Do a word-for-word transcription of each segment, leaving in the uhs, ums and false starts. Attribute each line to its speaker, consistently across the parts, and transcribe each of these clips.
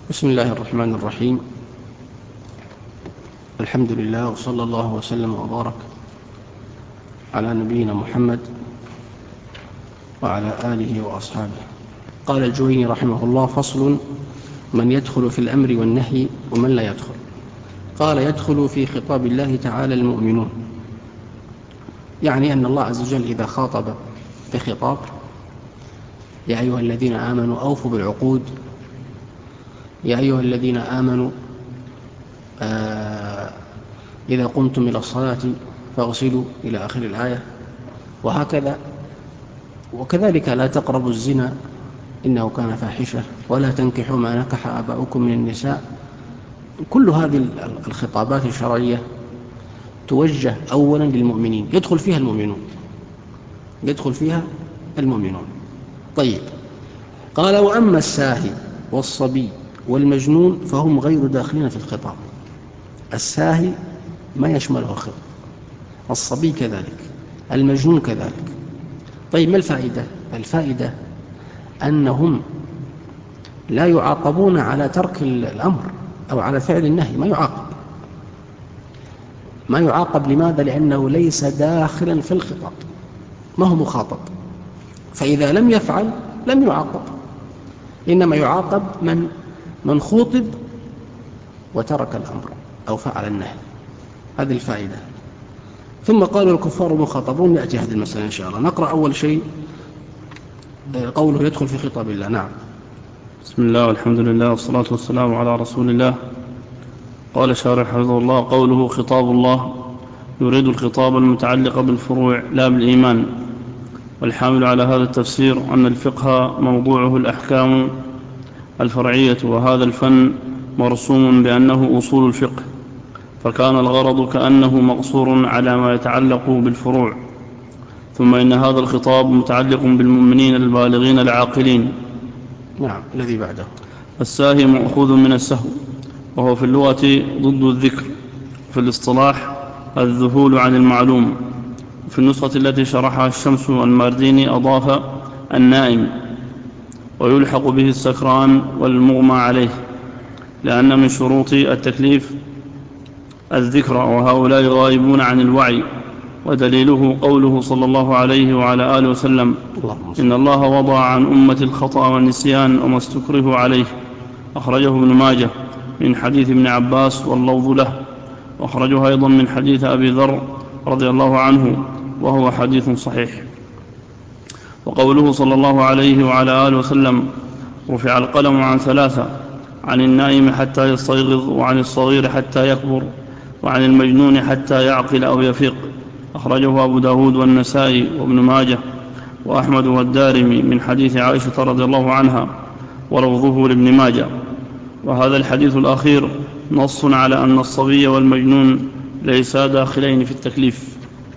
Speaker 1: بسم الله الرحمن الرحيم. الحمد لله وصلى الله وسلم وبارك على نبينا محمد وعلى آله وأصحابه. قال الجويني رحمه الله: فصل: من يدخل في الأمر والنهي ومن لا يدخل. قال: يدخل في خطاب الله تعالى المؤمنون، يعني أن الله عز وجل إذا خاطب بخطاب: يا أيها الذين آمنوا أوفوا بالعقود، يا أيها الذين آمنوا آه إذا قمتم إلى الصلاة فاغسلوا، إلى آخر الآية، وهكذا. وكذلك: لا تقربوا الزنا إنه كان فاحشة، ولا تنكحوا ما نكح آباؤكم من النساء. كل هذه الخطابات الشرعية توجه أولا للمؤمنين، يدخل فيها المؤمنون يدخل فيها المؤمنون طيب. قال: وأما الساهي والصبي والمجنون فهم غير داخلين في الخطاب. الساهي ما يشمله الخطاب، الصبي كذلك، المجنون كذلك. طيب، ما الفائدة؟ الفائدة أنهم لا يعاقبون على ترك الأمر أو على فعل النهي، ما يعاقب ما يعاقب لماذا؟ لأنه ليس داخلا في الخطاب، ما هو مخاطب، فإذا لم يفعل لم يعاقب، إنما يعاقب من من خوطب وترك الأمر أو فعل النهي. هذه الفائدة. ثم قالوا: الكفار مخاطبون. يأتي هذه المسألة إن شاء الله. نقرأ أول شيء قوله: يدخل في خطاب الله. نعم.
Speaker 2: بسم الله والحمد لله والصلاة والسلام على رسول الله. قال الشارح حفظه الله: قوله خطاب الله يريد الخطاب المتعلق بالفروع لا بالإيمان. والحامل على هذا التفسير أن الفقه موضوعه الأحكام الفرعية، وهذا الفن مرسوم بأنه أصول الفقه، فكان الغرض كأنه مقصور على ما يتعلق بالفروع. ثم إن هذا الخطاب متعلق بالمؤمنين البالغين العاقلين.
Speaker 1: نعم. الذي بعده:
Speaker 2: الساهي مأخوذ من السهو، وهو في اللغة ضد الذكر، في الاصطلاح الذهول عن المعلوم. في النسخة التي شرحها الشمس المارديني أضاف النائم، ويلحق به السكران والمغمى عليه، لأن من شروط التكليف الذكر، وهؤلاء غائبون عن الوعي. ودليله قوله صلى الله عليه وعلى آله وسلم: إن الله وضع عن أمة الخطأ والنسيان وما استكره عليه. أخرجه ابن ماجه من حديث ابن عباس واللفظ له، وأخرجه أيضا من حديث أبي ذر رضي الله عنه، وهو حديث صحيح. وقوله صلى الله عليه وعلى آله وسلم: رفع القلم عن ثلاثة: عن النائم حتى يستيقظ، وعن الصغير حتى يكبر، وعن المجنون حتى يعقل أو يفيق. أخرجه أبو داود والنسائي وابن ماجه وأحمد والدارمي من حديث عائشة رضي الله عنها، ولفظه لابن ماجه. وهذا الحديث الأخير نص على أن الصبي والمجنون ليسا داخلين في التكليف.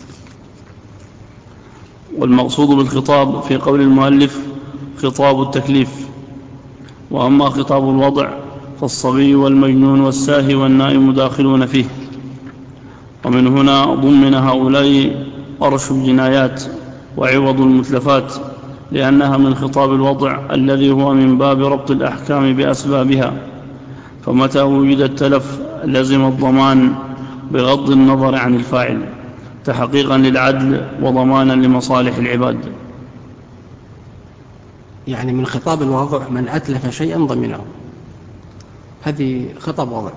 Speaker 2: والمقصود بالخطاب في قول المؤلف خطاب التكليف. وأما خطاب الوضع فالصبي والمجنون والساهي والنائم داخلون فيه. ومن هنا ضمن هؤلاء أرش الجنايات وعوض المتلفات، لأنها من خطاب الوضع الذي هو من باب ربط الأحكام بأسبابها. فمتى وجد التلف لزم الضمان بغض النظر عن الفاعل، تحقيقا للعدل وضمانا لمصالح العباد.
Speaker 1: يعني من خطاب الوضع من أتلف شيئا ضمنه، هذه خطاب وضع.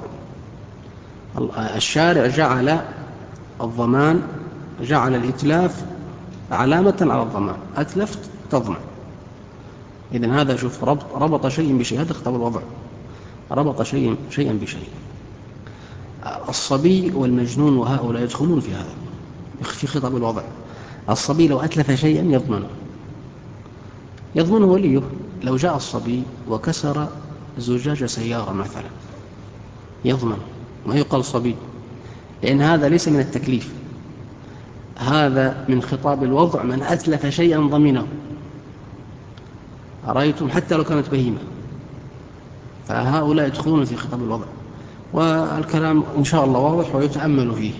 Speaker 1: الشارع جعل الضمان، جعل الإتلاف علامة على الضمان، أتلفت تضمن. إذن هذا شوف ربط, ربط شيء بشيء، هذا خطاب الوضع، ربط شيء شيئا بشيء. الصبي والمجنون وهؤلاء يدخلون في هذا، في خطاب الوضع. الصبي لو أتلف شيئا يضمنه يضمنه وليه. لو جاء الصبي وكسر زجاج سيارة مثلا يضمن، ما يقال صبي، لأن هذا ليس من التكليف، هذا من خطاب الوضع. من أتلف شيئا ضمنه. أرأيتم؟ حتى لو كانت بهيمة، فهؤلاء يدخلون في خطاب الوضع. والكلام إن شاء الله واضح ويتأمل فيه.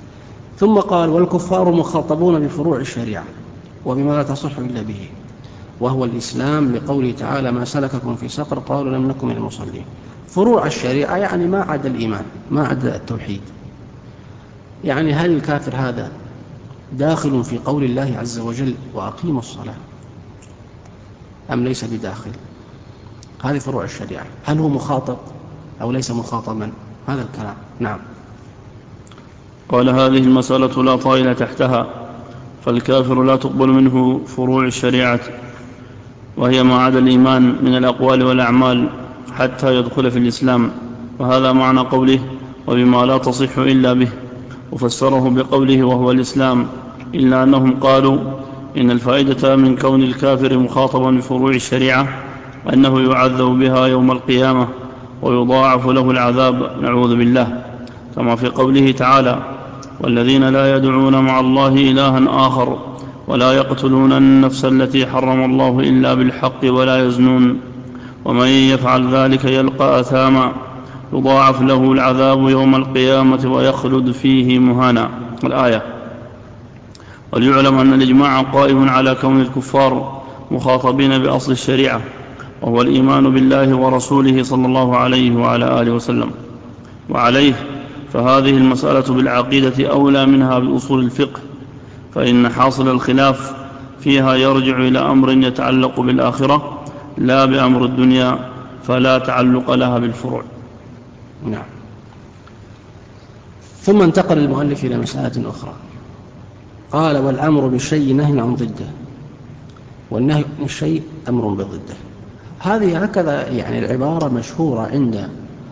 Speaker 1: ثم قال: والكفار مخاطبون بفروع الشريعة وبما لا تصح إلا به. وهو الإسلام، لقوله تعالى ما سلككم في سقر قالوا لم نكن من المصلين. فروع الشريعة يعني ما عدا الإيمان، ما عدا التوحيد. يعني هل الكافر هذا داخل في قول الله عز وجل وأقيموا الصلاة أم ليس بداخل؟ هذه فروع الشريعة. هل هو مخاطب أو ليس مخاطبا؟ هذا الكلام. نعم.
Speaker 2: قال هذه المسألة لا طائل تحتها، فالكافر لا تقبل منه فروع الشريعة، وهي ما عدا الإيمان من الأقوال والأعمال حتى يدخل في الإسلام، وهذا معنى قوله وبما لا تصح إلا به، وفسره بقوله وهو الإسلام، إلا أنهم قالوا إن الفائدة من كون الكافر مخاطبا بفروع الشريعة أنه يعذب بها يوم القيامة ويضاعف له العذاب، نعوذ بالله، كما في قوله تعالى والذين لا يدعون مع الله إلها آخر ولا يقتلون النفس التي حرم الله إلا بالحق ولا يزنون ومن يفعل ذلك يلقى أثاما يضاعف له العذاب يوم القيامة ويخلد فيه مهانا، الآية. وليعلم أن الإجماع قائم على كون الكفار مخاطبين بأصل الشريعة، وهو الإيمان بالله ورسوله صلى الله عليه وعلى آله وسلم. وعليه فهذه المسألة بالعقيدة أولى منها بأصول الفقه، فإن حاصل الخلاف فيها يرجع إلى أمر يتعلق بالآخرة لا بأمر الدنيا، فلا تعلق لها بالفروع.
Speaker 1: نعم. ثم انتقل المؤلف إلى مسألة أخرى، قال والأمر بالشيء نهي عن ضده، والنهي عن الشيء أمر بضده. هذه هكذا يعني العبارة مشهورة عند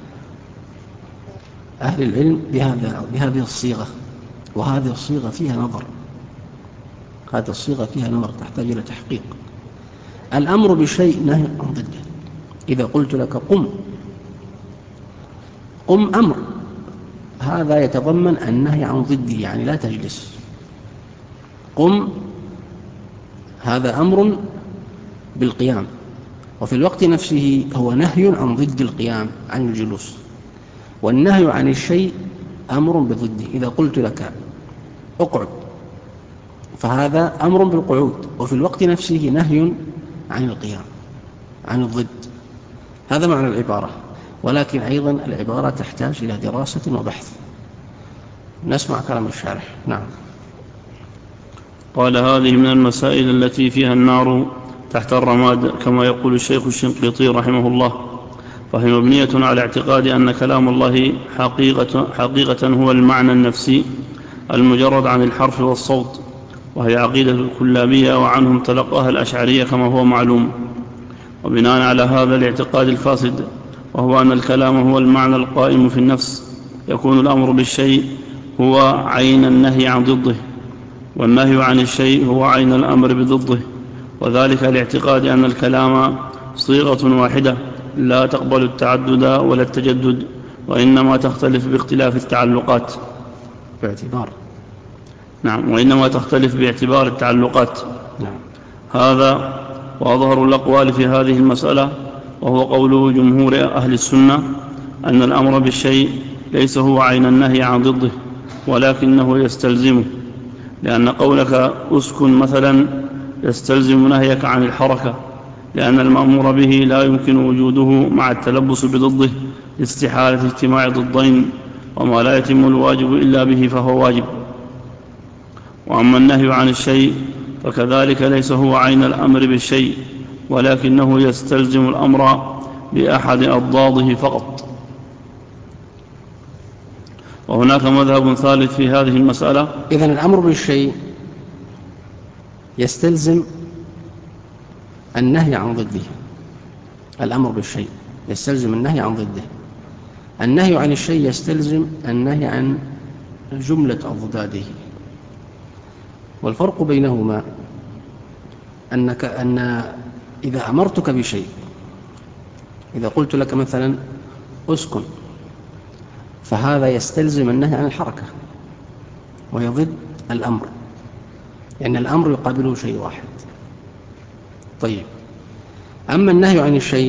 Speaker 1: أهل العلم بهذا بهذه الصيغة، وهذه الصيغة فيها نظر، هذه الصيغة فيها نظر تحتاج إلى تحقيق. الأمر بشيء نهي عن ضده. إذا قلت لك قم، قم أمر، هذا يتضمن النهي عن ضده، يعني لا تجلس. قم هذا أمر بالقيام، وفي الوقت نفسه هو نهي عن ضد القيام، عن الجلوس. والنهي عن الشيء أمر بضده. إذا قلت لك اقعد فهذا أمر بالقعود، وفي الوقت نفسه نهي عن القيام، عن الضد. هذا معنى العبارة، ولكن أيضا العبارة تحتاج إلى دراسة وبحث. نسمع كلام الشارح. نعم.
Speaker 2: قال هذه من المسائل التي فيها النار تحت الرماد، كما يقول الشيخ الشنقيطي رحمه الله، فهي مبنية على اعتقاد أن كلام الله حقيقة, حقيقة هو المعنى النفسي المجرد عن الحرف والصوت، وهي عقيدة الكلابية، وعنهم تلقاها الأشعرية كما هو معلوم. وبناء على هذا الاعتقاد الفاسد، وهو أن الكلام هو المعنى القائم في النفس، يكون الأمر بالشيء هو عين النهي عن ضده، والنهي عن الشيء هو عين الأمر بضده، وذلك الاعتقاد أن الكلام صيغة واحدة لا تقبل التعدد ولا التجدد، وإنما تختلف باختلاف التعلقات
Speaker 1: باعتبار
Speaker 2: نعم وإنما تختلف باعتبار التعلقات.
Speaker 1: نعم.
Speaker 2: هذا وأظهر الأقوال في هذه المسألة، وهو قول جمهور أهل السنة، أن الأمر بالشيء ليس هو عين النهي عن ضده، ولكنه يستلزمه، لأن قولك أسكن مثلا يستلزم نهيك عن الحركة، لأن المأمور به لا يمكن وجوده مع التلبس بضده لاستحالة اجتماع ضدين، وما لا يتم الواجب إلا به فهو واجب. وأما النهي عن الشيء فكذلك ليس هو عين الأمر بالشيء، ولكنه يستلزم الأمر بأحد أضداده فقط. وهناك مذهب ثالث في هذه المسألة.
Speaker 1: إذن الأمر بالشيء يستلزم النهي عن ضده. الأمر بالشيء يستلزم النهي عن ضده. النهي عن الشيء يستلزم النهي عن جملة أضداده. والفرق بينهما أنك أن إذا أمرتك بشيء، إذا قلت لك مثلا أسكن، فهذا يستلزم النهي عن الحركة، وهي ضد الأمر، لأن الأمر يقابله شيء واحد. طيب، أما النهي عن الشيء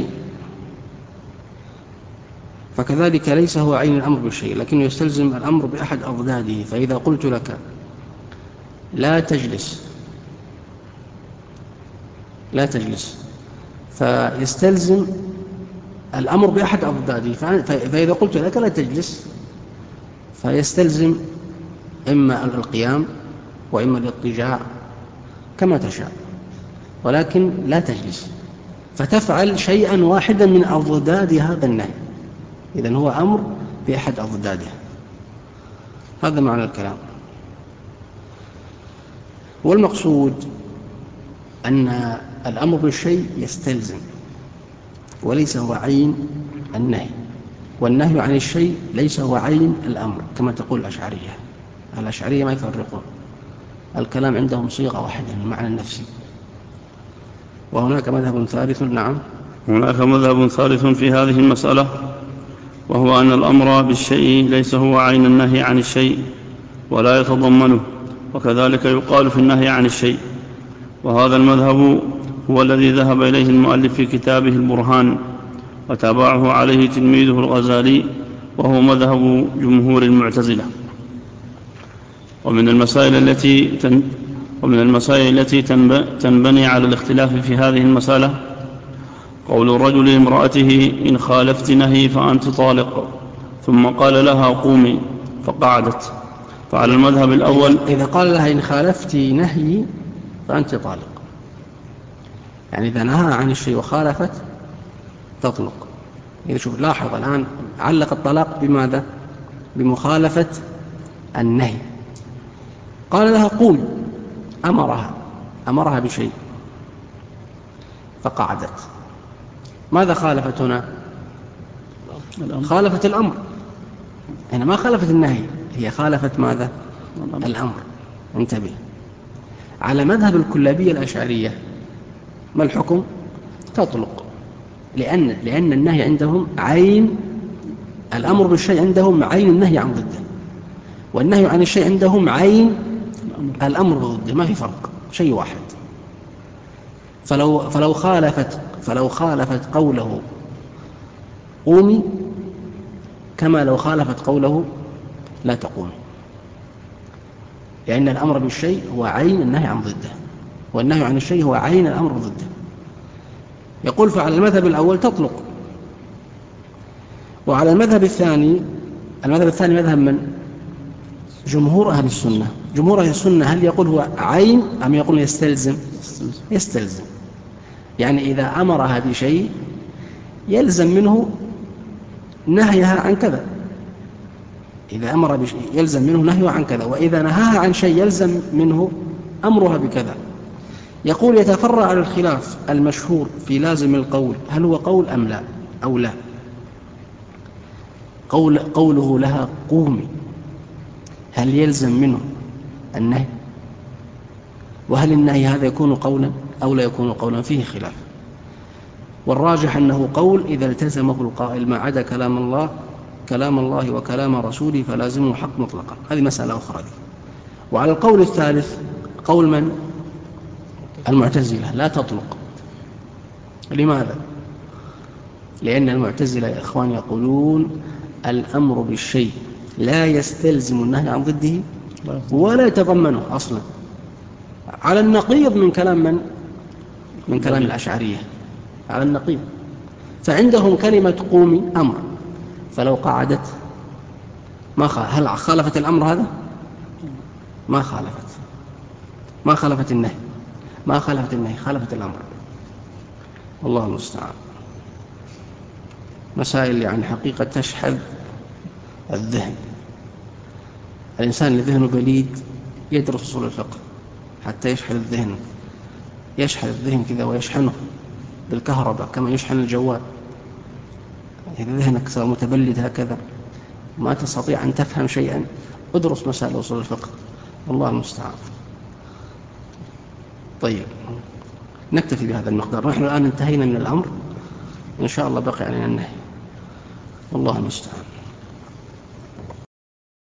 Speaker 1: فكذلك ليس هو عين الأمر بالشيء، لكنه يستلزم الأمر بأحد أضداده. فإذا قلت لك لا تجلس، لا تجلس، فيستلزم الأمر بأحد أضداده. فإذا قلت لك لا تجلس فيستلزم إما القيام وإما الاضطجاع كما تشاء، ولكن لا تجلس، فتفعل شيئا واحدا من أضداد هذا النهي. إذن هو أمر بأحد أضداده. هذا معنى الكلام. والمقصود أن الأمر بالشيء يستلزم وليس هو عين النهي، والنهي عن الشيء ليس هو عين الأمر كما تقول الأشعرية. الأشعرية ما يفرقون، الكلام عندهم صيغة واحدة من المعنى النفسي. وهناك مذهب ثالث. نعم،
Speaker 2: هناك مذهب ثالث في هذه المسألة، وهو أن الأمر بالشيء ليس هو عين النهي عن الشيء ولا يتضمنه، وكذلك يقال في النهي عن الشيء. وهذا المذهب هو الذي ذهب إليه المؤلف في كتابه البرهان، وتابعه عليه تلميذه الغزالي، وهو مذهب جمهور المعتزلة. ومن المسائل التي تن ومن المسائل التي تنبني على الاختلاف في هذه المسألة قول الرجل لامرأته إن خالفت نهي فأنت طالق، ثم قال لها قومي فقعدت. فعلى المذهب الأول
Speaker 1: إذا قال لها إن خالفت نهي فأنت طالق، يعني إذا نهى عن الشيء وخالفت تطلق. إذا شوف لاحظ الآن علق الطلاق بماذا؟ بمخالفة النهي. قال لها قومي، أمرها أمرها بشيء فقعدت. ماذا خالفت هنا؟ خالفت الأمر. هنا ما خالفت النهي، هي خالفت ماذا؟ الأمر. انتبه. على مذهب الكلابية الأشعرية ما الحكم؟ تطلق، لأن, لأن النهي عندهم عين الأمر بالشيء، عندهم عين النهي عن ضده، والنهي عن الشيء عندهم عين الأمر ضده، ما في فرق، شيء واحد. فلو, فلو, خالفت فلو خالفت قوله قومي كما لو خالفت قوله لا تقومي، لأن الأمر بالشيء هو عين النهي عن ضده، والنهي عن الشيء هو عين الأمر ضده. يقول فعلى المذهب الأول تطلق. وعلى المذهب الثاني، المذهب الثاني مذهب من؟ جمهور أهل السنة. جمهور أهل السنة هل يقول هو عين أم يقول يستلزم؟ يستلزم. يعني إذا أمرها بشيء يلزم منه نهيها عن كذا، إذا أمر بشيء يلزم منه نهيها عن كذا، وإذا نهاها عن شيء يلزم منه أمرها بكذا. يقول يتفرع على الخلاف المشهور في لازم القول، هل هو قول أم لا أو لا. قول قوله لها قومي هل يلزم منه النهي؟ وهل النهي هذا يكون قولا أو لا يكون قولا؟ فيه خلاف، والراجح أنه قول إذا التزمه القائل ما عدا كلام الله كلام الله وكلام رسوله فلازمه حق مطلقا. هذه مسألة أخرى دي. وعلى القول الثالث قول من؟ المعتزلة لا تطلق. لماذا؟ لأن المعتزلة يا إخوان يقولون الأمر بالشيء لا يستلزم النهي عن ضده ولا يتضمنه أصلا، على النقيض من كلام من؟ من كلام الأشعرية، على النقيض. فعندهم كلمة قومي أمر، فلو قعدت ما خالف. هل خالفت الأمر هذا؟ ما خالفت، ما خالفت النهي، ما خالفت النهي، خالفت الأمر. والله المستعان. مسائل يعني حقيقة تشحذ الذهن. الإنسان اللي ذهنه بليد يدرس أصول الفقه حتى يشحذ الذهن، يشحذ الذهن كذا ويشحنه بالكهرباء كما يشحن الجوال. إذا ذهنك صار متبلد هكذا ما تستطيع أن تفهم شيئا، ادرس مسائل أصول الفقه. الله المستعان. طيب نكتفي بهذا المقدار. نحن الآن انتهينا من الأمر، إن شاء الله بقي علينا النهي. والله المستعان.